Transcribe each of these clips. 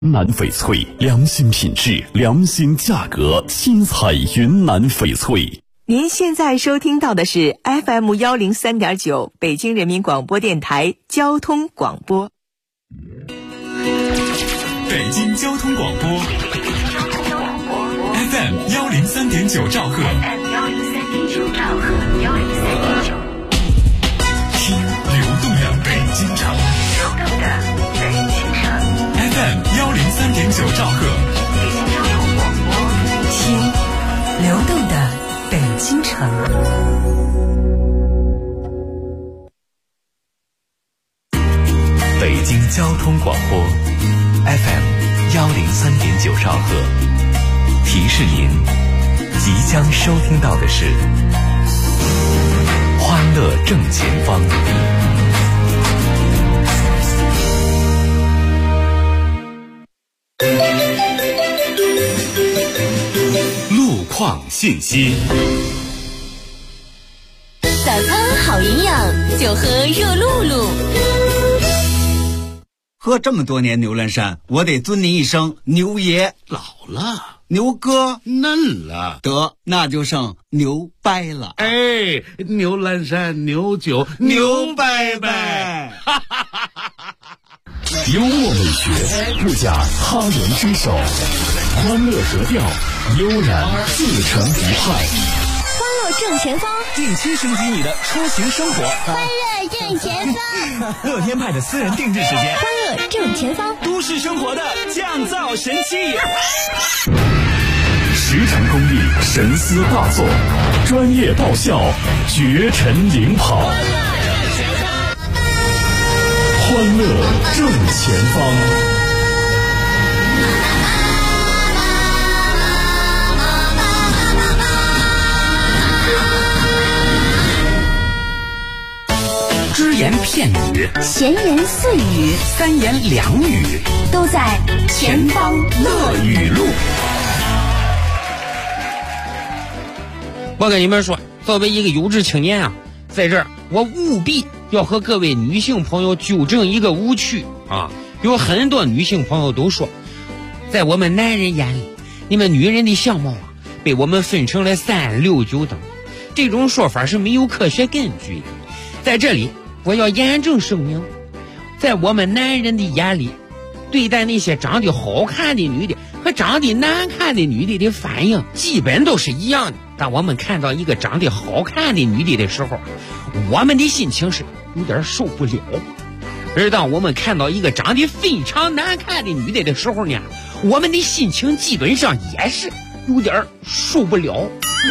云南翡翠，良心品质，良心价格，新彩云南翡翠。 您现在收听到的是 FM103.9 北京人民广播电台交通广播。 北京交通广播 FM103.9 兆赫，听流动的北京城FM103.9 兆赫， 北京交通广播，听流动的北京城。 北京交通广播 FM103.9 兆赫，提示您即将收听到的是欢乐正前方。路况信息。 早餐好营养，就喝热露露。 喝这么多年牛栏山，我得尊您一声牛爷。 老了， 牛哥嫩了， 得那就剩牛掰了。 哎，牛栏山牛酒牛掰掰。 幽默美学，不假他人之手，欢乐格调，悠然自成一派。 欢乐正前方， 定期升级你的出行生活。 欢乐正前方， 乐天派的私人定制时间。 欢乐正前方， 都市生活的降噪神器。 实诚公益，神思大作，专业爆笑，绝尘领跑。欢乐正前方。 只言片语， 闲言碎语， 三言两语， 都在前方乐语录。 我跟你们说，作为一个优质青年啊，在这儿我务必要和各位女性朋友纠正一个误区啊！有很多女性朋友都说，在我们男人眼里，你们女人的相貌啊，被我们分成了3、6、9等，这种说法是没有科学根据的。在这里，我要严正声明，在我们男人的眼里，对待那些长得好看的女的和长得难看的女的反应基本都是一样的。当我们看到一个长得好看的女的时候，我们的心情是有点受不了；而当我们看到一个长得非常难看的女的时候呢，我们的心情基本上也是有点受不了。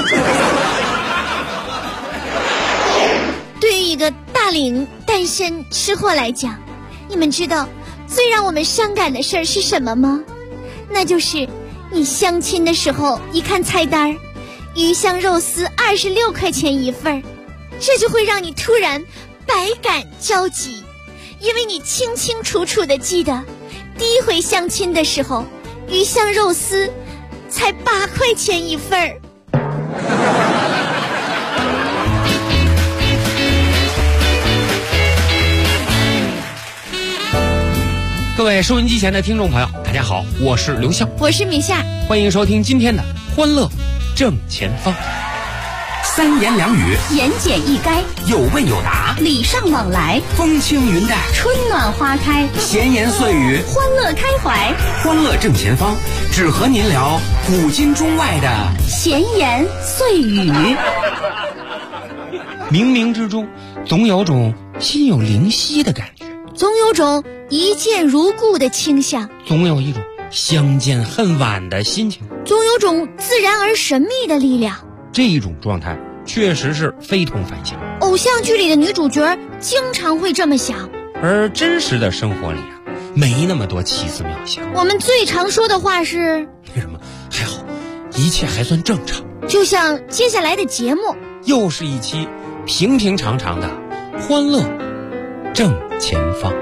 对于一个大龄单身吃货来讲，你们知道最让我们伤感的事儿是什么吗？那就是你相亲的时候一看菜单，鱼香肉丝26块钱一份，这就会让你突然百感交集，因为你清清楚楚地记得第一回相亲的时候，鱼香肉丝才8块钱一份。 各位收音机前的听众朋友，大家好，我是刘笑， 我是米夏， 欢迎收听今天的欢乐正前方。 三言两语， 言简意赅， 有问有答， 礼尚往来， 风轻云淡， 春暖花开， 闲言碎语， 欢乐开怀。 欢乐正前方，只和您聊古今中外的闲言碎语。 冥冥之中总有种心有灵犀的感觉， 总有种一见如故的倾向， 总有一种相见恨晚的心情， 总有种自然而神秘的力量。 这一种状态确实是非同凡响。 偶像剧里的女主角经常会这么想， 而真实的生活里啊，没那么多奇思妙想。 我们最常说的话是为什么？还好，一切还算正常。 就像接下来的节目， 又是一期平平常常的欢乐正前方。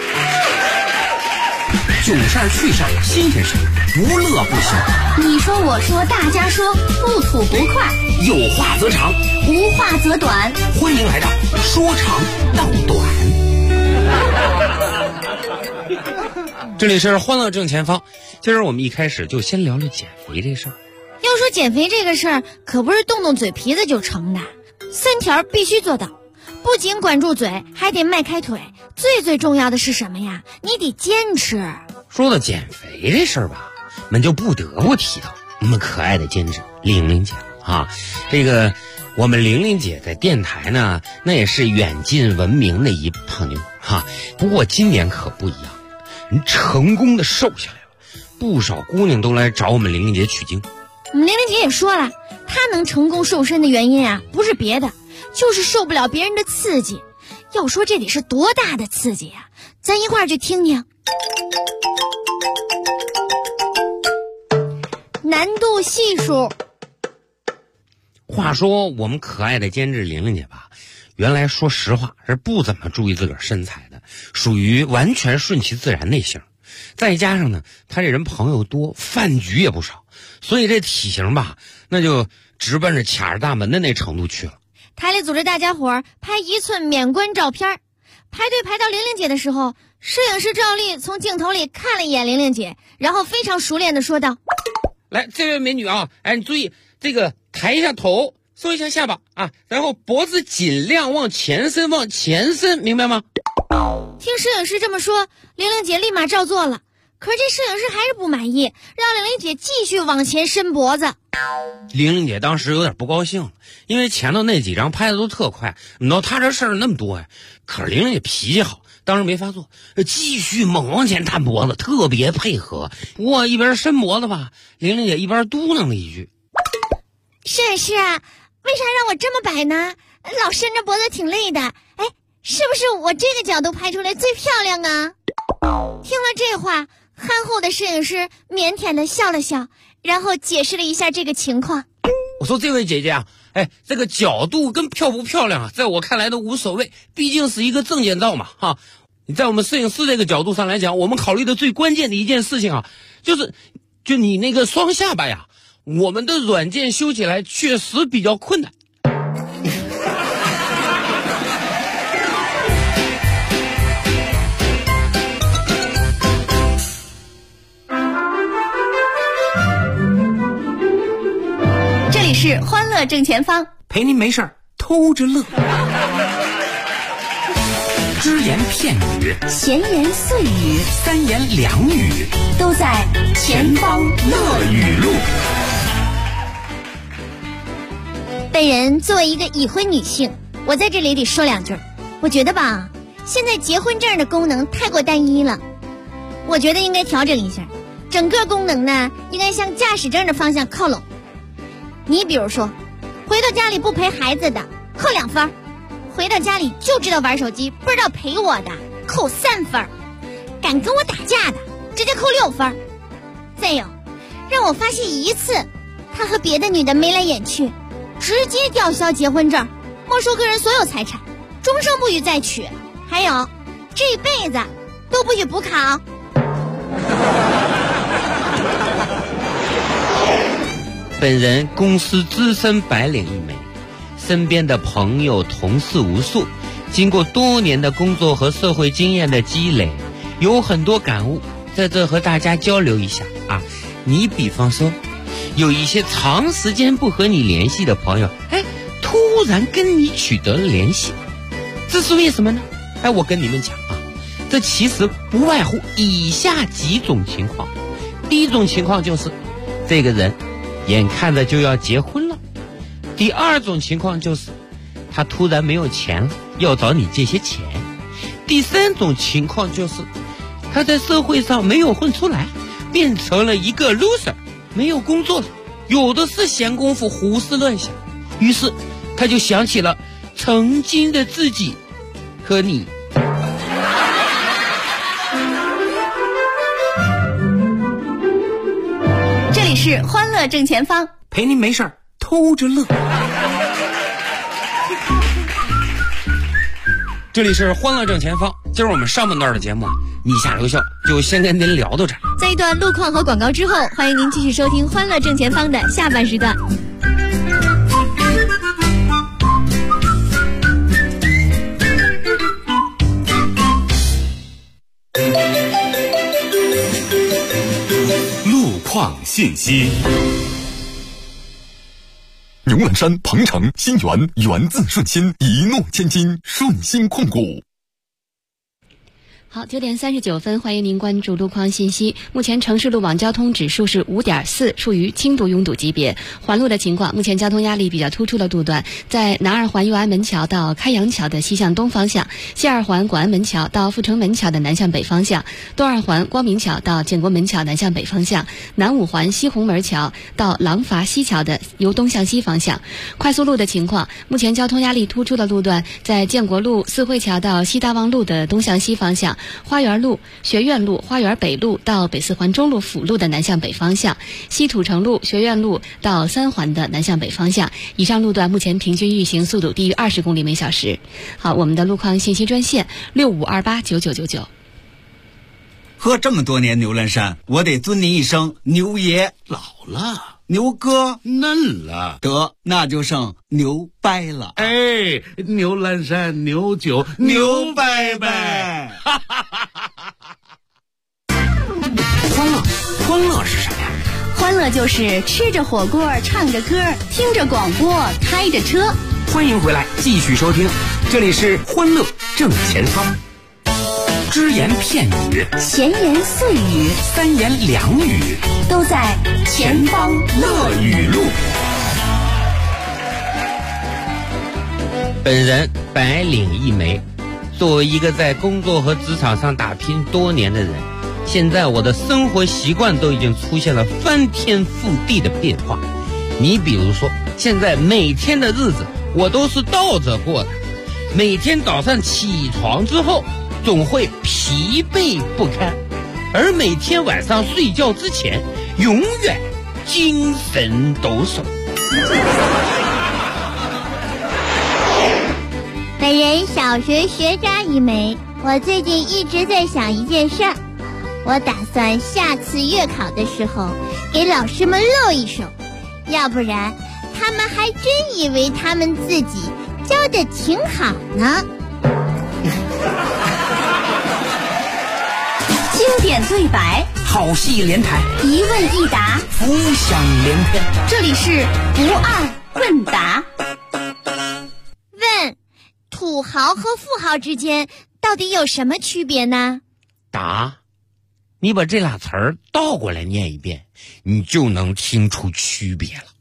囧事儿趣事儿新鲜事儿，无乐不休。 你说我说大家说，不吐不快， 有话则长， 无话则短。 欢迎来到说长道短。 这里是欢乐正前方。今儿我们一开始就先聊聊减肥这事儿。 要说减肥这个事儿，可不是动动嘴皮子就成的，3条必须做到。不仅管住嘴，还得迈开腿。最重要的是什么呀？你得坚持。 说到减肥这事儿吧，我们就不得不提到我们可爱的监制玲玲姐啊。这个我们玲玲姐在电台呢，那也是远近闻名的一胖妞哈。不过今年可不一样，人成功的瘦下来了，不少姑娘都来找我们玲玲姐取经。 我们玲玲姐也说了，她能成功瘦身的原因啊，不是别的，就是受不了别人的刺激。要说这得是多大的刺激呀，咱一块儿去听听。难度系数。 话说我们可爱的监制玲玲姐吧，原来说实话是不怎么注意自个儿身材的，属于完全顺其自然类型。再加上呢，她这人朋友多，饭局也不少，所以这体型吧，那就直奔着卡着大门的那程度去了。 台里组织大家伙儿拍1寸免冠照片，排队排到玲玲姐的时候，摄影师赵丽从镜头里看了一眼玲玲姐，然后非常熟练地说道： 来，这位美女啊，哎，你注意这个抬一下头，收一下下巴啊，然后脖子尽量往前伸，往前伸，明白吗？ 听摄影师这么说，玲玲姐立马照做了。可是这摄影师还是不满意，让玲玲姐继续往前伸脖子。 玲玲姐当时有点不高兴了，因为前头那几张拍的都特快，你到她这事儿那么多呀。可是玲玲姐脾气好，当时没发作，继续猛往前探脖子，特别配合。不过一边伸脖子吧，玲玲姐一边嘟囔了一句： 摄影师啊，为啥让我这么摆呢？老伸着脖子挺累的。哎，是不是我这个角度拍出来最漂亮啊？听了这话，憨厚的摄影师腼腆的笑了笑，然后解释了一下这个情况。 我说这位姐姐啊，哎，这个角度跟漂不漂亮啊，在我看来都无所谓，毕竟是一个证件照嘛哈。你在我们摄影师这个角度上来讲，我们考虑的最关键的一件事情啊，就你那个双下巴呀，我们的软件修起来确实比较困难。 是欢乐正前方， 陪您没事儿偷着乐。只言片语， 闲言碎语， 三言两语， 都在前方乐语录。 本人作为一个已婚女性，我在这里得说2句。我觉得吧，现在结婚证的功能太过单一了，我觉得应该调整一下，整个功能呢应该向驾驶证的方向靠拢。你比如说，回到家里不陪孩子的扣2分，回到家里就知道玩手机不知道陪我的扣3分，敢跟我打架的直接扣6分。再有，让我发现1次他和别的女的眉来眼去，直接吊销结婚证，没收个人所有财产，终生不许再娶，还有这辈子都不许补考。 本人公司资深白领一枚，身边的朋友同事无数，经过多年的工作和社会经验的积累，有很多感悟，在这和大家交流一下啊。你比方说，有一些长时间不和你联系的朋友，哎，突然跟你取得了联系，这是为什么呢？哎，我跟你们讲啊，这其实不外乎以下几种情况。第一种情况就是这个人眼看着就要结婚了。第2种情况就是他突然没有钱了，要找你借些钱。第3种情况就是他在社会上没有混出来，变成了一个 loser， 没有工作了，有的是闲工夫胡思乱想，于是他就想起了曾经的自己和你。 这里是欢乐正前方， 陪您没事儿偷着乐。 这里是欢乐正前方，今儿我们上半段的节目你下留校就先跟您聊到这儿。 在一段路况和广告之后，欢迎您继续收听欢乐正前方的下半时段。 矿信息。牛栏山、鹏城、新源源自顺心，一诺千金，顺心控股。 好，9点39分，欢迎您关注路况信息。目前城市路网交通指数是5.4，属于轻度拥堵级别。环路的情况，目前交通压力比较突出的路段，在南二环右安门桥到开阳桥的西向东方向，西二环广安门桥到阜成门桥的南向北方向，东二环光明桥到建国门桥南向北方向，南五环西红门桥到廊坊西桥的由东向西方向。快速路的情况，目前交通压力突出的路段，在建国路四惠桥到西大望路的东向西方向，花园路、学院路、花园北路到北四环中路辅路的南向北方向，西土城路、学院路到三环的南向北方向。以上路段目前平均运行速度低于20公里每小时。好，我们的路况信息专线65289999。 喝这么多年牛栏山，我得尊您一声牛爷。 老了， 牛哥嫩了， 得那就剩牛掰了。 哎，牛栏山牛酒牛掰掰。 欢乐是什么呀？ 欢乐就是吃着火锅，唱着歌，听着广播，开着车。 欢迎回来，继续收听，这里是欢乐正前方。只言片语， 闲言碎语， 三言两语， 都在前方乐语录。 本人白领一枚，作为一个在工作和职场上打拼多年的人，现在我的生活习惯都已经出现了翻天覆地的变化。你比如说，现在每天的日子我都是倒着过的，每天早上起床之后总会疲惫不堪，而每天晚上睡觉之前永远精神抖擞。 本人小学学渣一枚，我最近一直在想一件事儿，我打算下次月考的时候给老师们露一手，要不然他们还真以为他们自己教的挺好呢。 经典对白， 好戏连台， 一问一答， 浮想联翩。 这里是不二问答。 问：土豪和富豪之间到底有什么区别呢？ 答：你把这俩词儿倒过来念一遍，你就能听出区别了。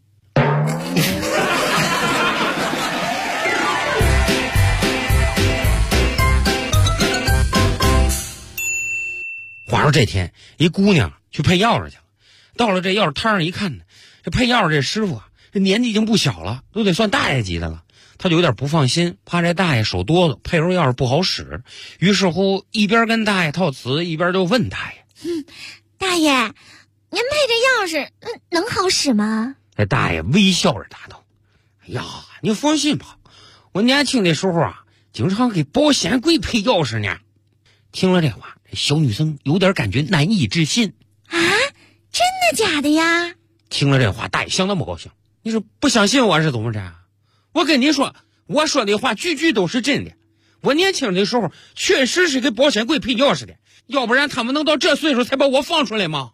话说这天，一姑娘去配钥匙去了，到了这钥匙摊上一看呢，这配钥匙这师傅啊，这年纪已经不小了，都得算大爷级的了。他就有点不放心，怕这大爷手哆嗦，配出钥匙不好使。于是乎，一边跟大爷套词，一边就问大爷：“ 大爷，您配这钥匙能好使吗？” 这大爷微笑着答道：“哎呀，你放心吧，我年轻的时候啊，经常给保险柜配钥匙呢。”听了这话，这小女生有点感觉难以置信。 啊，真的假的呀？ 听了这话，大爷相当不高兴。你说不相信我是怎么着？我跟你说，我说的话句句都是真的。我年轻的时候确实是给保险柜配钥匙的，要不然他们能到这岁数才把我放出来吗？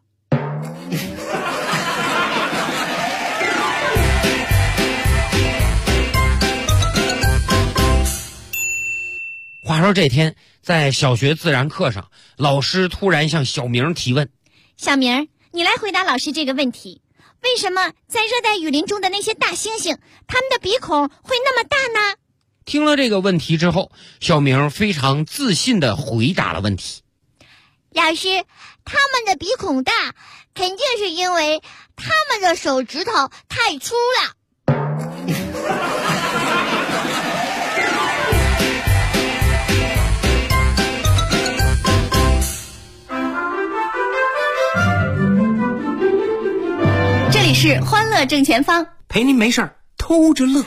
话说这天，在小学自然课上，老师突然向小明提问：“ 小明，你来回答老师这个问题。为什么在热带雨林中的那些大猩猩，他们的鼻孔会那么大呢？” 听了这个问题之后，小明非常自信地回答了问题：“ 老师，他们的鼻孔大，肯定是因为他们的手指头太粗了。” 这里是欢乐正前方， 陪您没事儿偷着乐。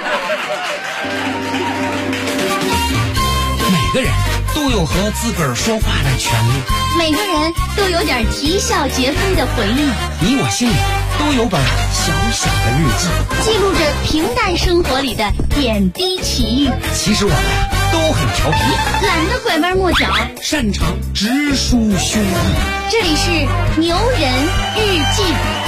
每个人都有和自个儿说话的权利， 每个人都有点啼笑皆非的回忆， 你我心里都有本小小的日记， 记录着平淡生活里的点滴奇遇。 其实我们都很调皮， 懒得拐弯抹角， 擅长直抒胸臆。 这里是牛人日记。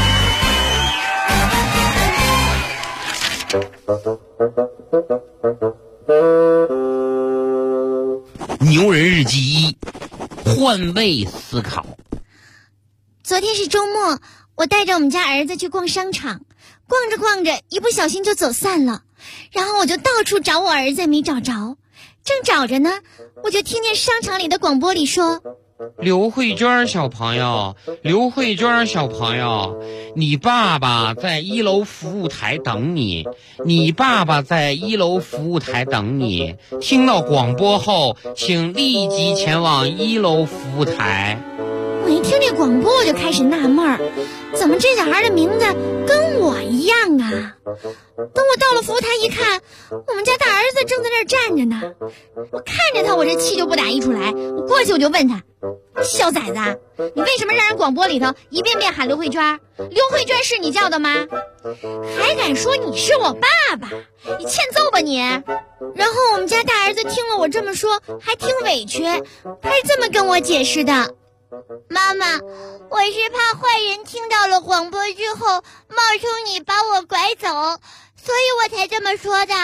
牛人日记一，换位思考。 昨天是周末，我带着我们家儿子去逛商场，逛着逛着，一不小心就走散了。然后我就到处找我儿子，没找着。正找着呢，我就听见商场里的广播里说： 刘慧娟小朋友，刘慧娟小朋友，你爸爸在1楼服务台等你，你爸爸在1楼服务台等你。听到广播后，请立即前往1楼服务台。 我一听这广播，我就开始纳闷儿，怎么这小孩的名字跟我一样啊？等我到了服务台一看，我们家大儿子正在那儿站着呢。我看着他，我这气就不打一处来。我过去我就问他：小崽子，你为什么让人广播里头一遍遍喊刘慧娟？刘慧娟是你叫的吗？还敢说你是我爸爸？你欠揍吧你！然后我们家大儿子听了我这么说，还挺委屈，他是这么跟我解释的：妈妈，我是怕坏人听到了广播之后冒充你把我拐走，所以我才这么说的。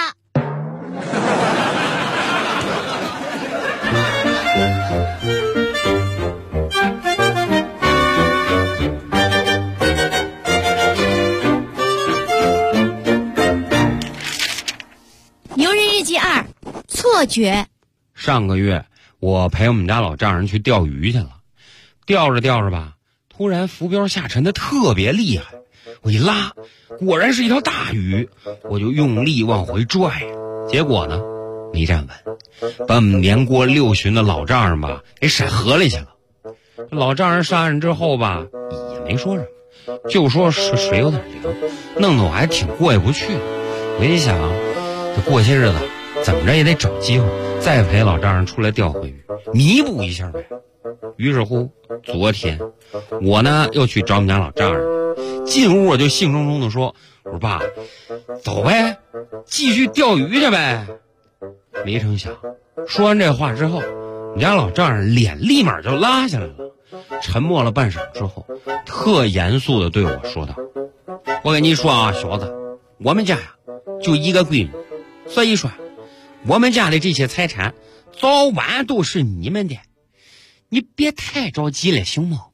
牛人日记2，错觉。 上个月我陪我们家老丈人去钓鱼去了，钓着钓着吧，突然浮标下沉的特别厉害，我一拉，果然是一条大鱼，我就用力往回拽，结果呢没站稳，把我们年过6旬的老丈人吧给甩河里去了。老丈人上岸之后吧也没说什么，就说是水有点凉，弄得我还挺过意不去的。我一想，这过些日子怎么着也得找机会再陪老丈人出来钓回鱼，弥补一下呗。于是乎昨天我呢又去找我们家老丈人，进屋我就兴冲冲地说：我说爸，走呗，继续钓鱼去呗。没成想说完这话之后，我们家老丈人脸立马就拉下来了，沉默了半晌之后，特严肃地对我说道：我跟你说啊，小子，我们家呀就一个闺女，所以说我们家的这些财产早晚都是你们的，你别太着急了，行吗？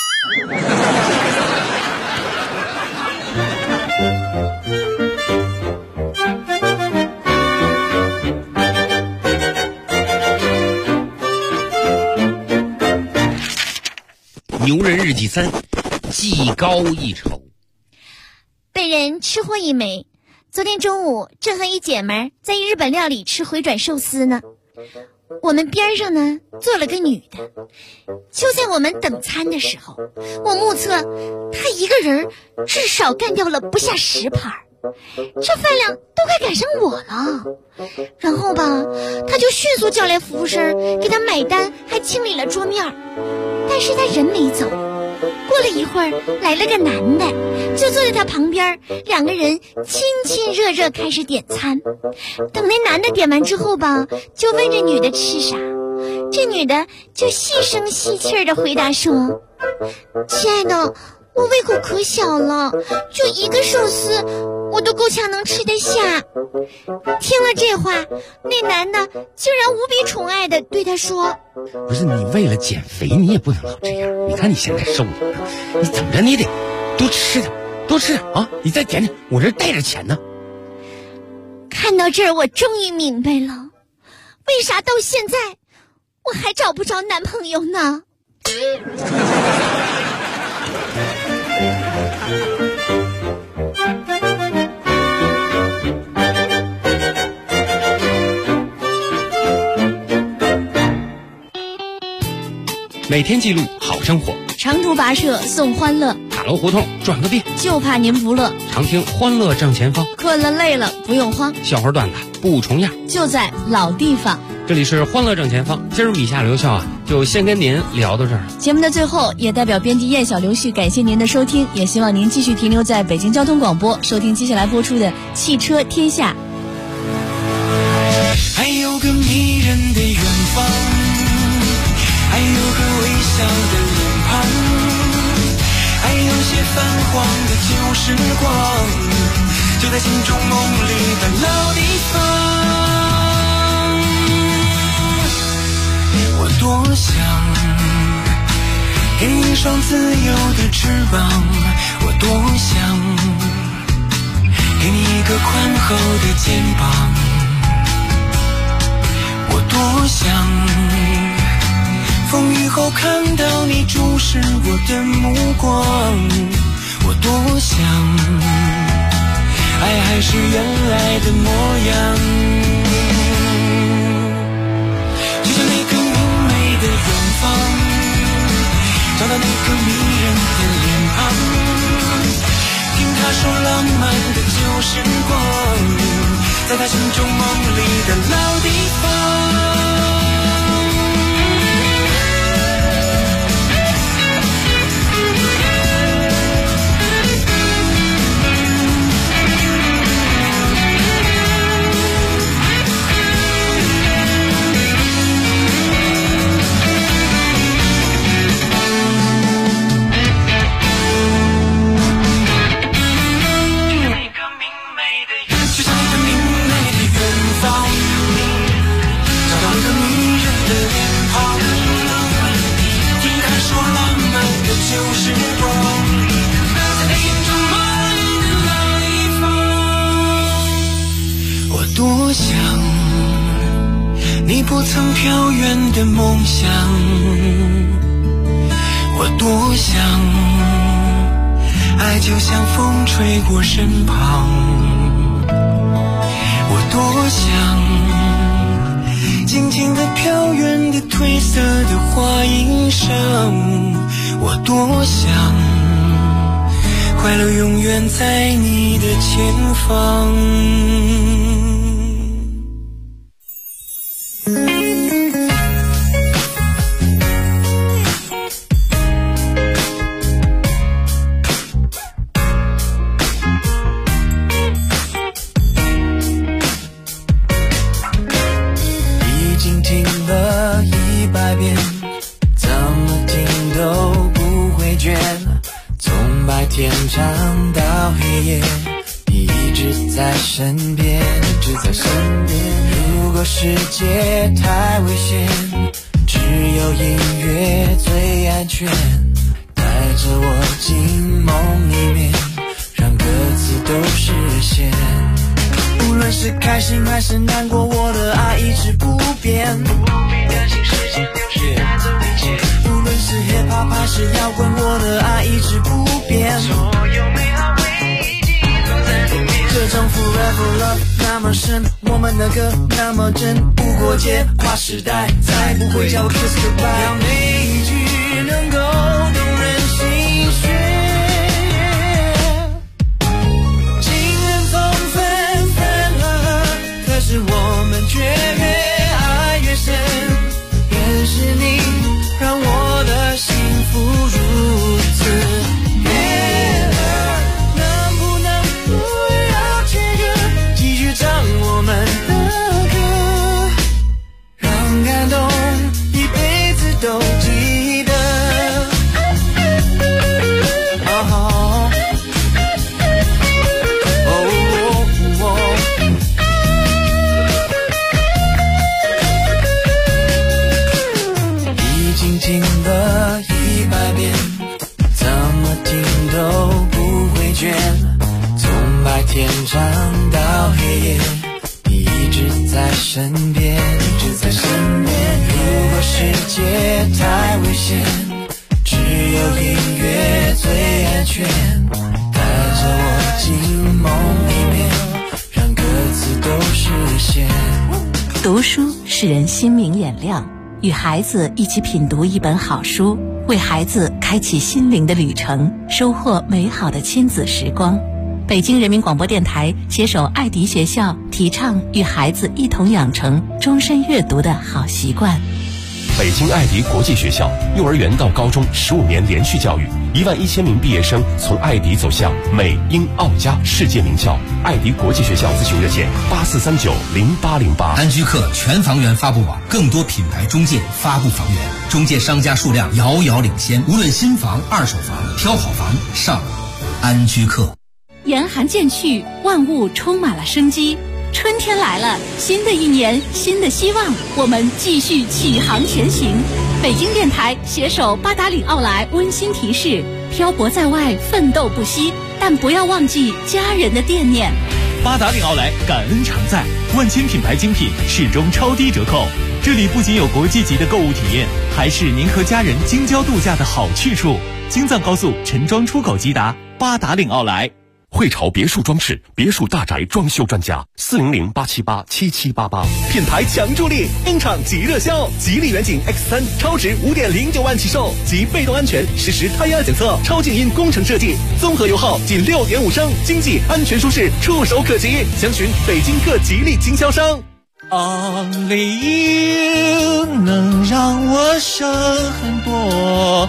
牛人日记3，技高一筹。 被人吃货一枚。昨天中午正和一姐们儿在日本料理吃回转寿司呢，我们边上呢坐了个女的。就在我们等餐的时候，我目测她一个人至少干掉了不下10盘，这饭量都快赶上我了。然后吧，她就迅速叫来服务生给她买单，还清理了桌面。但是她人没走，过了一会儿来了个男的，就坐在他旁边，两个人亲亲热热开始点餐。等那男的点完之后吧，就问这女的吃啥，这女的就细声细气的回答说：亲爱的，我胃口可小了，就一个寿司我都够呛能吃得下。听了这话，那男的竟然无比宠爱的对他说： 不是，你为了减肥你也不能老这样，你看你现在瘦的，你怎么着你得多吃点，多吃点啊！你再点点，我这带着钱呢。 看到这儿，我终于明白了，为啥到现在我还找不着男朋友呢？ 每天记录好生活， 长途跋涉送欢乐， 塔楼胡同转个遍， 就怕您不乐。 常听欢乐正前方， 困了累了不用慌， 笑话段子不重样， 就在老地方。 这里是欢乐正前方，今儿以下留校啊，就先跟您聊到这儿。 节目的最后，也代表编辑燕小刘旭感谢您的收听，也希望您继续停留在北京交通广播，收听接下来播出的《汽车天下》。 还有个迷人的远方，还有个微笑的脸庞，还有些泛黄的旧时光，就在心中梦里的老地方。我多想给你一双自由的翅膀，我多想给你一个宽厚的肩膀，我多想风雨后看到你注视我的目光，我多想爱还是原来的模样，就像那个明媚的远方，找到那个迷人的脸庞，听他说浪漫的旧时光，在他心中梦里的老地方。多想你不曾飘远的梦想，我多想爱就像风吹过身旁，我多想静静地飘远的褪色的花衣裳，我多想快乐永远在你的前方。天长到黑夜，你一直在身边，一直在身边。如果世界太危险，只有音乐最安全，带着我进梦里面，让歌词都实现。无论是开心还是难过，我的爱一直不变，不必担心时间流逝带走一切。无论是 hip hop 还是摇滚，我的爱一直不变，所有美好回忆记录在里面。这种 forever love 那么深，我们的歌那么真，无国界跨时代，再不会叫我 kiss goodbye。要那一句能够动人心弦，情人总分分合合，可是我们却越爱越深。也是你让我的幸福如此悦耳，能不能不要切割，继续唱我们的歌，让感动一辈子都记得。已经听了100遍，怎么听都不会倦，从白天长到黑夜，你一直在身边，一直在身边。如果世界太危险，只有音乐最安全，带着我进梦里面，让歌词都实现。 读书使人心明眼亮，与孩子一起品读一本好书，为孩子开启心灵的旅程，收获美好的亲子时光。北京人民广播电台携手爱迪学校，提倡与孩子一同养成终身阅读的好习惯。 北京爱迪国际学校幼儿园到高中15年连续教育，11000名毕业生从爱迪走向美英澳加世界名校。爱迪国际学校咨询热线84390808。 安居客全房源发布网，更多品牌中介发布房源，中介商家数量遥遥领先。无论新房、二手房，挑好房上安居客。 严寒渐去，万物充满了生机。春天来了，新的一年，新的希望，我们继续启航前行。北京电台携手八达岭奥莱温馨提示：漂泊在外，奋斗不息，但不要忘记家人的惦念。 八达岭奥莱感恩常在，万千品牌精品始终超低折扣。这里不仅有国际级的购物体验，还是您和家人京郊度假的好去处。京藏高速陈庄出口即达，八达岭奥莱。 汇潮别墅装饰，别墅大宅装修专家，400-878-7788。 品牌强助力，冰场即热销，吉利远景 X3超值5.09万起售，及被动安全实时胎压检测，超静音工程设计，综合油耗仅6.5升，经济安全舒适，触手可及。详询北京各吉利经销商。 Only you 能让我省很多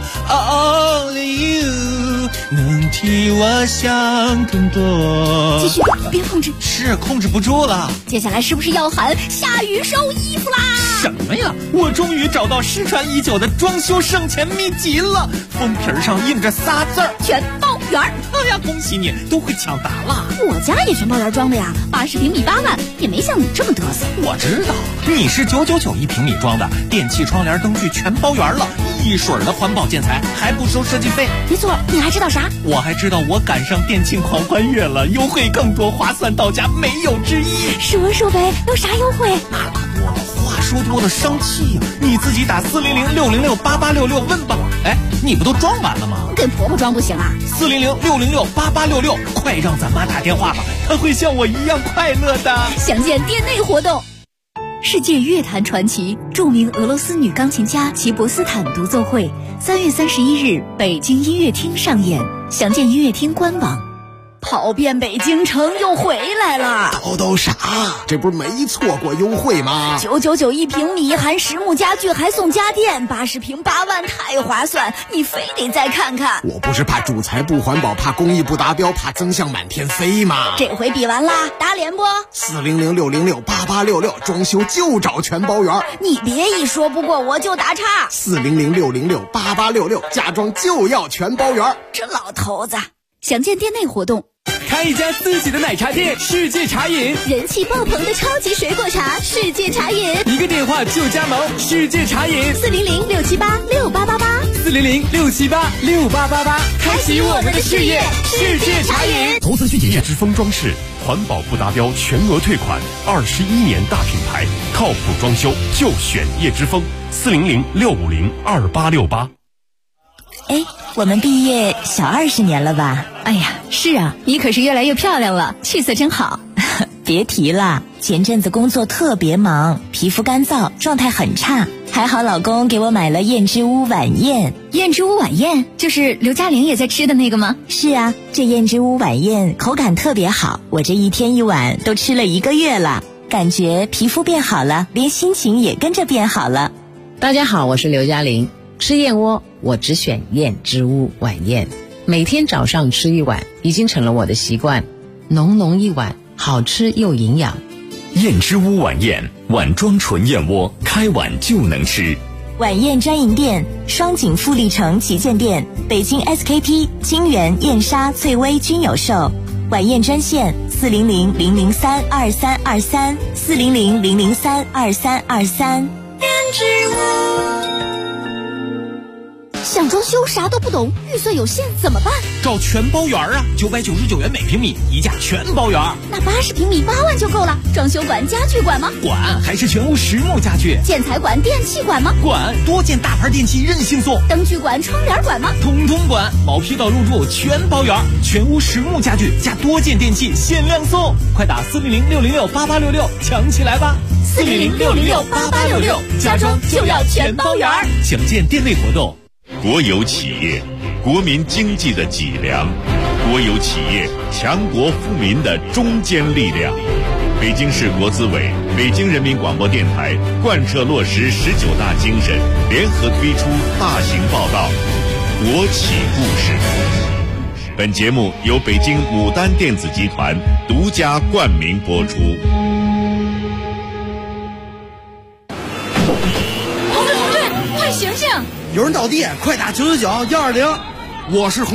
，Only you 能替我想更多。 继续，别控制， 是控制不住了。 接下来是不是要喊下雨收衣服啦？ 什么呀？我终于找到失传已久的装修省钱秘籍了，封皮上印着仨字儿： 全包圆。 哎呀，恭喜你，都会抢答了。 我家也全包圆装的呀，80平米8万，也没像你这么嘚瑟。 我知道，你是999一平米装的，电器、窗帘、灯具全包圆了，一水的环保建材，还不收设计费。 没错，你还知道啥？ 我还知道我赶上电竞狂欢月了，优惠更多，划算到家，没有之一。 说呗，有啥优惠？ 那可不，话说多的生气呀！你自己打400-606-8866问吧。哎，你不都装完了吗？ 跟婆婆装不行啊 ！400-606-8866，快让咱妈打电话吧，她会像我一样快乐的。 详见店内活动。 世界乐坛传奇，著名俄罗斯女钢琴家齐博斯坦独奏会3月31日北京音乐厅上演，详见音乐厅官网。 跑遍北京城又回来了， 叨啥？这不是没错过优惠吗 ？999一平米，含实木家具还送家电，80平8万，太划算！你非得再看看。 我不是怕主材不环保，怕工艺不达标，怕增项满天飞吗？ 这回比完啦，打脸不 ？400-606-8866，装修就找全包圆。 你别一说不过我就打岔。 400-606-8866，家装就要全包圆。 这老头子。详见店内活动。 开一家自己的奶茶店，世界茶饮， 人气爆棚的超级水果茶，世界茶饮， 一个电话就加盟，世界茶饮 ，400-678-6888，400-678-6888，开启我们的事业，世界茶饮。 投资需谨慎。之风装饰，环保不达标全额退款，21年大品牌，靠谱装修就选叶之风，400-650-2868。 哎，我们毕业小20年了吧？ 哎呀，是啊，你可是越来越漂亮了，气色真好。 别提了，前阵子工作特别忙，皮肤干燥，状态很差。还好老公给我买了燕之屋晚宴。 燕之屋晚宴就是刘嘉玲也在吃的那个吗？ 是啊，这燕之屋晚宴口感特别好，我这一天一碗都吃了1个月了，感觉皮肤变好了，连心情也跟着变好了。 大家好，我是刘嘉玲。吃燕窝我只选燕之屋晚宴，每天早上吃1碗已经成了我的习惯，浓浓一碗，好吃又营养。 燕之屋晚宴，碗装纯燕窝，开碗就能吃。 晚宴专营店：双井富力城旗舰店、北京 SKP、金源、燕莎、翠微均有售。晚宴专线：400-003-2323，400-003-2323。 燕之屋。想装修啥都不懂，预算有限怎么办？ 找全包圆啊，999元每平米，一价全包圆。 那80平米8万就够了。装修管、家具管吗？ 管，还是全屋实木家具。 建材管、电器管吗？ 管，多件大牌电器任性送。 灯具管、窗帘管吗？ 统统管，毛坯到入住全包圆，全屋实木家具加多件电器限量送。快打400-606-8866，抢起来吧 ！400-606-8866，家装就要全包圆。 详见店内活动。 国有企业，国民经济的脊梁；国有企业，强国富民的中坚力量。北京市国资委、北京人民广播电台贯彻落实19大精神，联合推出大型报道《国企故事》。本节目由北京牡丹电子集团独家冠名播出。 同志，快醒醒！ 有人倒地，快打999-120。我是